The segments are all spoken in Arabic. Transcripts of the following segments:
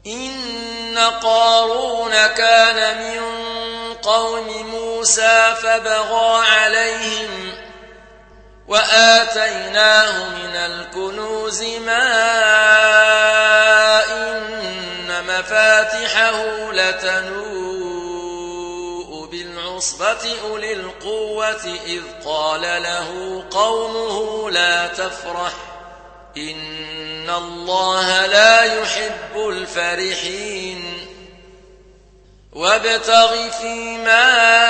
إن قارون كان من قوم موسى فبغى عليهم وآتيناه من الكنوز ما إن مفاتحه لتنوء بالعصبة أولي القوة إذ قال له قومه لا تفرح إن الله لا يحب الفرحين وابتغ فيما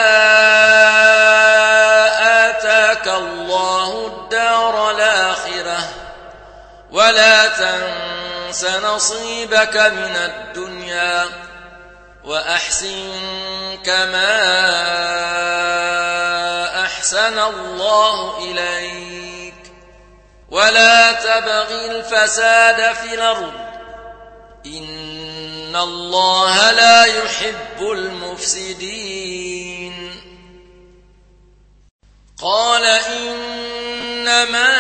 آتاك الله الدار الآخرة ولا تنس نصيبك من الدنيا وأحسن كما أحسن الله إليك ولا تبغ الفساد في الأرض إن الله لا يحب المفسدين قال إنما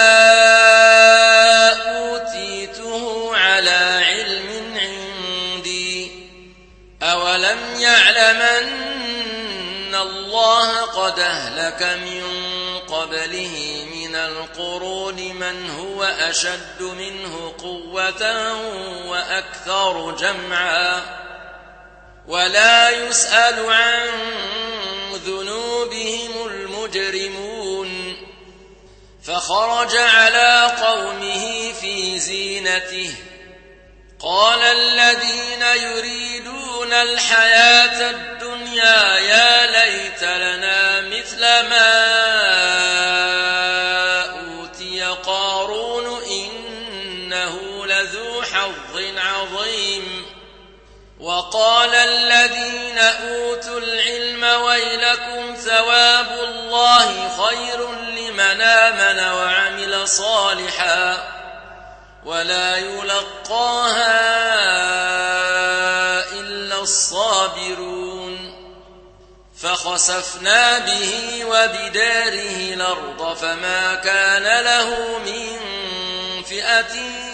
أوتيته على علم عندي أولم يعلم أن الله قد أهلك من قبله من القرون من هو أشد منه قوة وأكثر جمعا ولا يسأل عن ذنوبهم المجرمون فخرج على قومه في زينته قال الذين يريدون الحياة الدنيا يا ليت لنا مثل ما أوتي قارون إنه لذو حظ عظيم وقال الذين أوتوا العلم ويلكم ثواب الله خير لمن آمن وعمل صالحا ولا يلقاها إلا الصابرون فخسفنا به وبداره الأرض فما كان له من فئة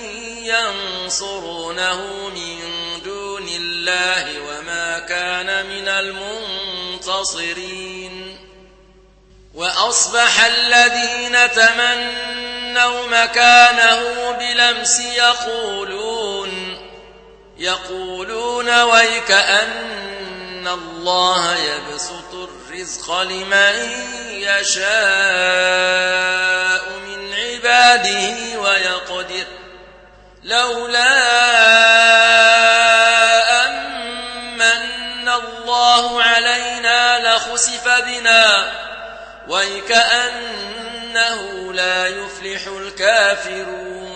ينصرونه من دون الله وما كان من المنتصرين وأصبح الذين تمنوا مكانه بلمس يقولون ويكأن الله يبسط الرزق لمن يشاء من عباده ويقدر لولا أمن الله علينا لخسف بنا ويكأنه لا يفلح الكافرون